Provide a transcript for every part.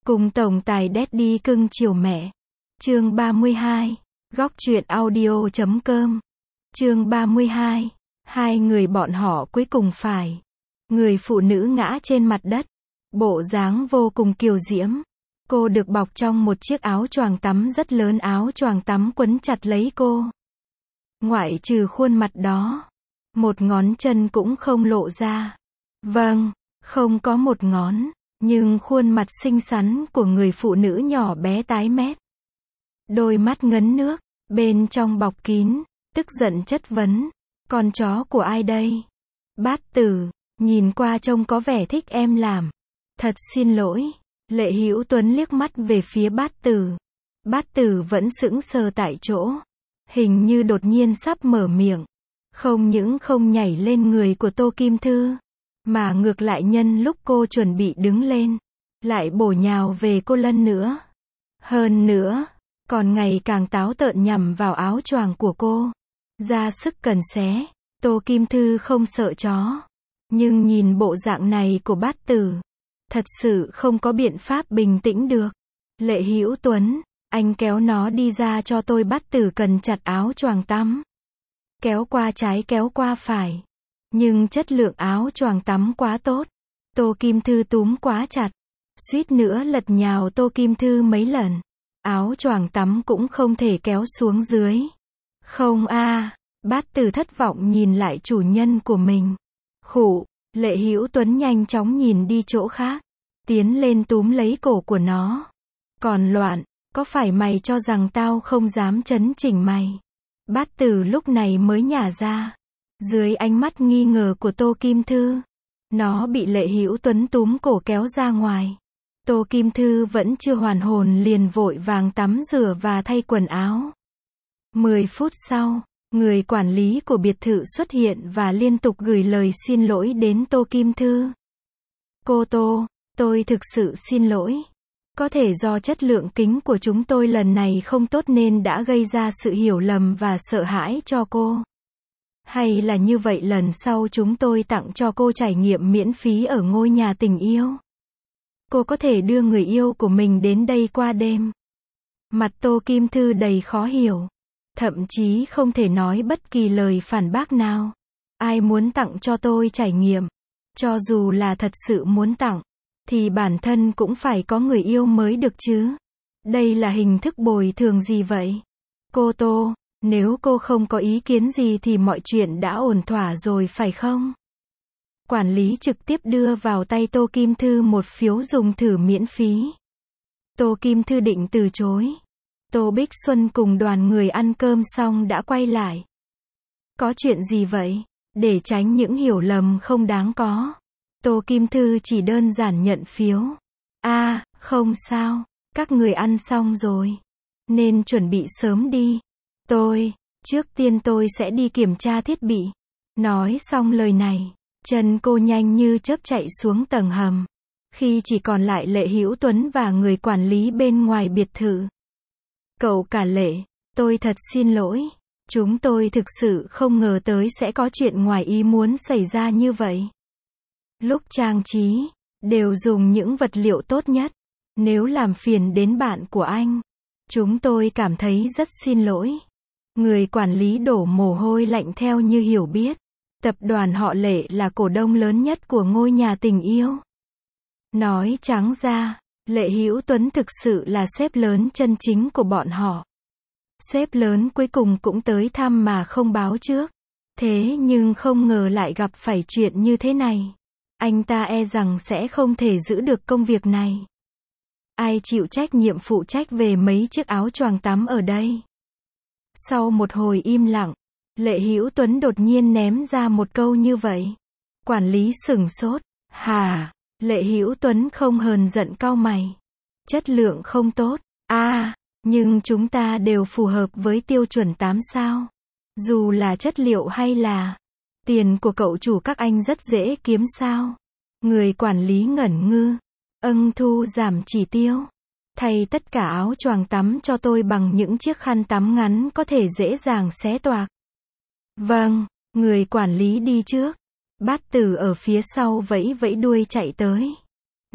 Cùng tổng tài Daddy cưng chiều mẹ. Chương 32. Góc truyện audio.com. Chương 32. Hai người bọn họ cuối cùng phải. Người phụ nữ ngã trên mặt đất. Bộ dáng vô cùng kiều diễm. Cô được bọc trong một chiếc áo choàng tắm rất lớn, áo choàng tắm quấn chặt lấy cô. Ngoại trừ khuôn mặt đó, một ngón chân cũng không lộ ra. Vâng, không có một ngón, nhưng khuôn mặt xinh xắn của người phụ nữ nhỏ bé tái mét. Đôi mắt ngấn nước, bên trong bọc kín, tức giận chất vấn. Con chó của ai đây? Bát Tử, nhìn qua trông có vẻ thích em làm. Thật xin lỗi. Lệ Hữu Tuấn liếc mắt về phía Bát Tử. Bát Tử vẫn sững sờ tại chỗ. Hình như đột nhiên sắp mở miệng. Không những không nhảy lên người của Tô Kim Thư, mà ngược lại nhân lúc cô chuẩn bị đứng lên, lại bổ nhào về cô lần nữa. Hơn nữa, còn ngày càng táo tợn nhằm vào áo choàng của cô. Ra sức cần xé. Tô Kim Thư không sợ chó. Nhưng nhìn bộ dạng này của Bát Tử, thật sự không có biện pháp bình tĩnh được. Lệ Hữu Tuấn, anh kéo nó đi ra cho tôi. Bát Tử cần chặt áo choàng tắm. Kéo qua trái kéo qua phải. Nhưng chất lượng áo choàng tắm quá tốt. Tô Kim Thư túm quá chặt. Suýt nữa lật nhào Tô Kim Thư mấy lần. Áo choàng tắm cũng không thể kéo xuống dưới. Không a. Bát Tử thất vọng nhìn lại chủ nhân của mình. Khụ. Lệ Hữu Tuấn nhanh chóng nhìn đi chỗ khác. Tiến lên túm lấy cổ của nó. Còn loạn, có phải mày cho rằng tao không dám chấn chỉnh mày? Bát Tử lúc này mới nhả ra. Dưới ánh mắt nghi ngờ của Tô Kim Thư, nó bị Lệ Hữu Tuấn túm cổ kéo ra ngoài. Tô Kim Thư vẫn chưa hoàn hồn liền vội vàng tắm rửa và thay quần áo. 10 phút sau, người quản lý của biệt thự xuất hiện và liên tục gửi lời xin lỗi đến Tô Kim Thư. Cô Tô, tôi thực sự xin lỗi. Có thể do chất lượng kính của chúng tôi lần này không tốt nên đã gây ra sự hiểu lầm và sợ hãi cho cô. Hay là như vậy lần sau chúng tôi tặng cho cô trải nghiệm miễn phí ở ngôi nhà tình yêu. Cô có thể đưa người yêu của mình đến đây qua đêm. Mặt Tô Kim Thư đầy khó hiểu. Thậm chí không thể nói bất kỳ lời phản bác nào. Ai muốn tặng cho tôi trải nghiệm? Cho dù là thật sự muốn tặng, thì bản thân cũng phải có người yêu mới được chứ. Đây là hình thức bồi thường gì vậy? Cô Tô, nếu cô không có ý kiến gì thì mọi chuyện đã ổn thỏa rồi phải không? Quản lý trực tiếp đưa vào tay Tô Kim Thư một phiếu dùng thử miễn phí. Tô Kim Thư định từ chối. Tô Bích Xuân cùng đoàn người ăn cơm xong đã quay lại. Có chuyện gì vậy? Để tránh những hiểu lầm không đáng có, Tô Kim Thư chỉ đơn giản nhận phiếu. Không sao, các người ăn xong rồi, nên chuẩn bị sớm đi. Trước tiên tôi sẽ đi kiểm tra thiết bị. Nói xong lời này, chân cô nhanh như chớp chạy xuống tầng hầm. Khi chỉ còn lại Lệ Hữu Tuấn và người quản lý bên ngoài biệt thự. Cậu cả Lệ, tôi thật xin lỗi. Chúng tôi thực sự không ngờ tới sẽ có chuyện ngoài ý muốn xảy ra như vậy. Lúc trang trí, đều dùng những vật liệu tốt nhất. Nếu làm phiền đến bạn của anh, chúng tôi cảm thấy rất xin lỗi. Người quản lý đổ mồ hôi lạnh theo như hiểu biết. Tập đoàn họ Lệ là cổ đông lớn nhất của ngôi nhà tình yêu. Nói trắng ra, Lệ Hữu Tuấn thực sự là sếp lớn chân chính của bọn họ. Sếp lớn cuối cùng cũng tới thăm mà không báo trước. Thế nhưng không ngờ lại gặp phải chuyện như thế này. Anh ta e rằng sẽ không thể giữ được công việc này. Ai chịu trách nhiệm phụ trách về mấy chiếc áo choàng tắm ở đây? Sau một hồi im lặng, Lệ Hữu Tuấn đột nhiên ném ra một câu như vậy. Quản lý sửng sốt. Hả? Lệ Hữu Tuấn không hờn giận cau mày. Chất lượng không tốt. Nhưng chúng ta đều phù hợp với tiêu chuẩn 8 sao. Dù là chất liệu hay là tiền của cậu chủ các anh rất dễ kiếm sao? Người quản lý ngẩn ngơ. Thu giảm chỉ tiêu. Thay tất cả áo choàng tắm cho tôi bằng những chiếc khăn tắm ngắn có thể dễ dàng xé toạc. Vâng, người quản lý đi trước. Bát Tử ở phía sau vẫy vẫy đuôi chạy tới.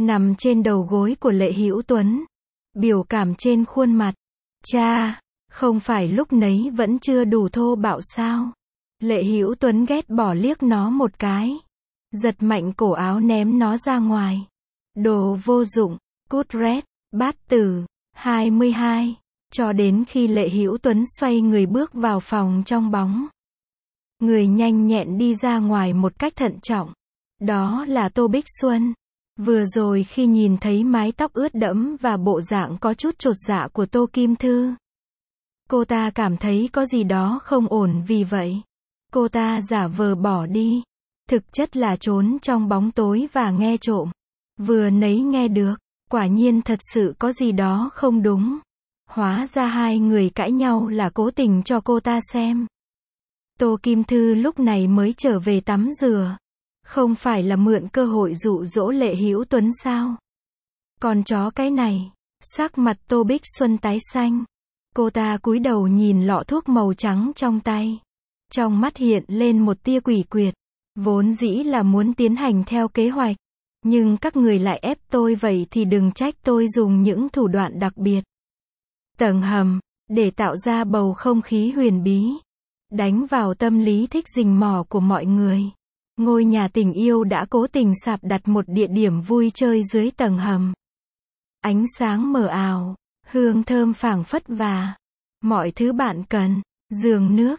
nằm trên đầu gối của Lệ Hữu Tuấn. Biểu cảm trên khuôn mặt. Cha, không phải lúc nấy vẫn chưa đủ thô bạo sao? Lệ Hữu Tuấn ghét bỏ liếc nó một cái. Giật mạnh cổ áo ném nó ra ngoài. Đồ vô dụng, cút rét, bát tử. 22. Cho đến khi Lệ Hữu Tuấn xoay người bước vào phòng trong bóng. Người nhanh nhẹn đi ra ngoài một cách thận trọng. Đó là Tô Bích Xuân. Vừa rồi khi nhìn thấy mái tóc ướt đẫm và bộ dạng có chút chột dạ của Tô Kim Thư, cô ta cảm thấy có gì đó không ổn, vì vậy cô ta giả vờ bỏ đi. Thực chất là trốn trong bóng tối và nghe trộm. Vừa nấy nghe được, quả nhiên thật sự có gì đó không đúng. Hóa ra hai người cãi nhau là cố tình cho cô ta xem. Tô Kim Thư lúc này mới trở về tắm rửa. Không phải là mượn cơ hội dụ dỗ Lệ Hữu Tuấn sao? Còn chó cái này. Sắc mặt Tô Bích Xuân tái xanh. Cô ta cúi đầu nhìn lọ thuốc màu trắng trong tay. Trong mắt hiện lên một tia quỷ quyệt. Vốn dĩ là muốn tiến hành theo kế hoạch. Nhưng các người lại ép tôi, vậy thì đừng trách tôi dùng những thủ đoạn đặc biệt. Tầng hầm, để tạo ra bầu không khí huyền bí. Đánh vào tâm lý thích rình mò của mọi người. Ngôi nhà tình yêu đã cố tình sạp đặt một địa điểm vui chơi dưới tầng hầm. Ánh sáng mờ ảo, hương thơm phảng phất và mọi thứ bạn cần, giường nước,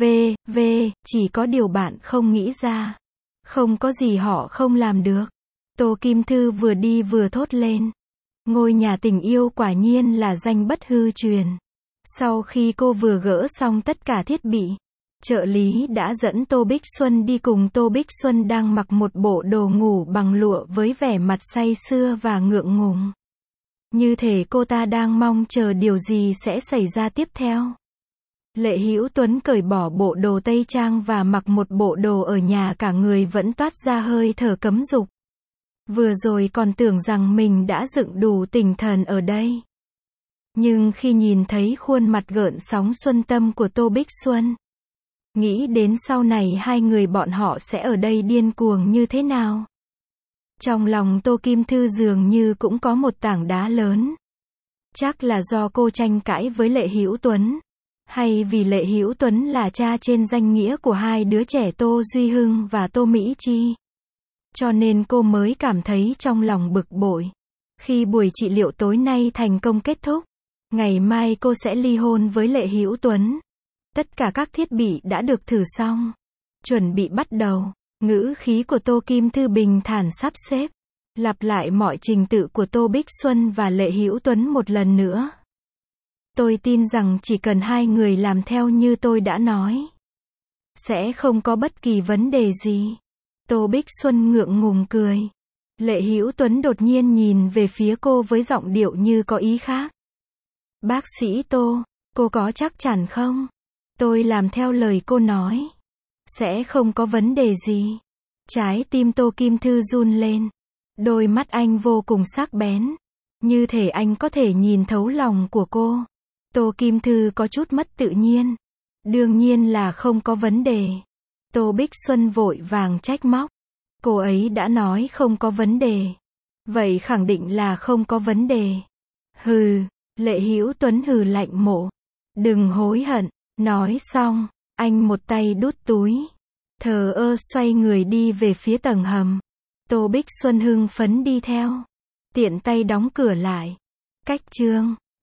chỉ có điều bạn không nghĩ ra. Không có gì họ không làm được. Tô Kim Thư vừa đi vừa thốt lên. Ngôi nhà tình yêu quả nhiên là danh bất hư truyền. Sau khi cô vừa gỡ xong tất cả thiết bị, trợ lý đã dẫn Tô Bích Xuân đi cùng. Tô Bích Xuân đang mặc một bộ đồ ngủ bằng lụa với vẻ mặt say sưa và ngượng ngùng. Như thể cô ta đang mong chờ điều gì sẽ xảy ra tiếp theo. Lệ Hữu Tuấn cởi bỏ bộ đồ tây trang và mặc một bộ đồ ở nhà, cả người vẫn toát ra hơi thở cấm dục. Vừa rồi còn tưởng rằng mình đã dựng đủ tinh thần ở đây. Nhưng khi nhìn thấy khuôn mặt gợn sóng xuân tâm của Tô Bích Xuân, nghĩ đến sau này hai người bọn họ sẽ ở đây điên cuồng như thế nào, trong lòng Tô Kim Thư dường như cũng có một tảng đá lớn. Chắc là do cô tranh cãi với Lệ Hữu Tuấn, hay vì Lệ Hữu Tuấn là cha trên danh nghĩa của hai đứa trẻ Tô Duy Hưng và Tô Mỹ Chi, cho nên cô mới cảm thấy trong lòng bực bội. Khi buổi trị liệu tối nay thành công kết thúc, ngày mai cô sẽ ly hôn với Lệ Hữu Tuấn. Tất cả các thiết bị đã được thử xong, chuẩn bị bắt đầu. Ngữ khí của Tô Kim Thư bình thản sắp xếp, lặp lại mọi trình tự của Tô Bích Xuân và Lệ Hữu Tuấn một lần nữa. Tôi tin rằng chỉ cần hai người làm theo như tôi đã nói, sẽ không có bất kỳ vấn đề gì. Tô Bích Xuân ngượng ngùng cười. Lệ Hữu Tuấn đột nhiên nhìn về phía cô với giọng điệu như có ý khác. Bác sĩ Tô, cô có chắc chắn không? Tôi làm theo lời cô nói, sẽ không có vấn đề gì. Trái tim Tô Kim Thư run lên. Đôi mắt anh vô cùng sắc bén, như thể anh có thể nhìn thấu lòng của cô. Tô Kim Thư có chút mất tự nhiên. Đương nhiên là không có vấn đề. Tô Bích Xuân vội vàng trách móc. Cô ấy đã nói không có vấn đề, vậy khẳng định là không có vấn đề. Hừ. Lệ Hữu Tuấn hừ lạnh mộ. Đừng hối hận. Nói xong, anh một tay đút túi, thờ ơ xoay người đi về phía tầng hầm. Tô Bích Xuân hưng phấn đi theo, tiện tay đóng cửa lại. Cách chương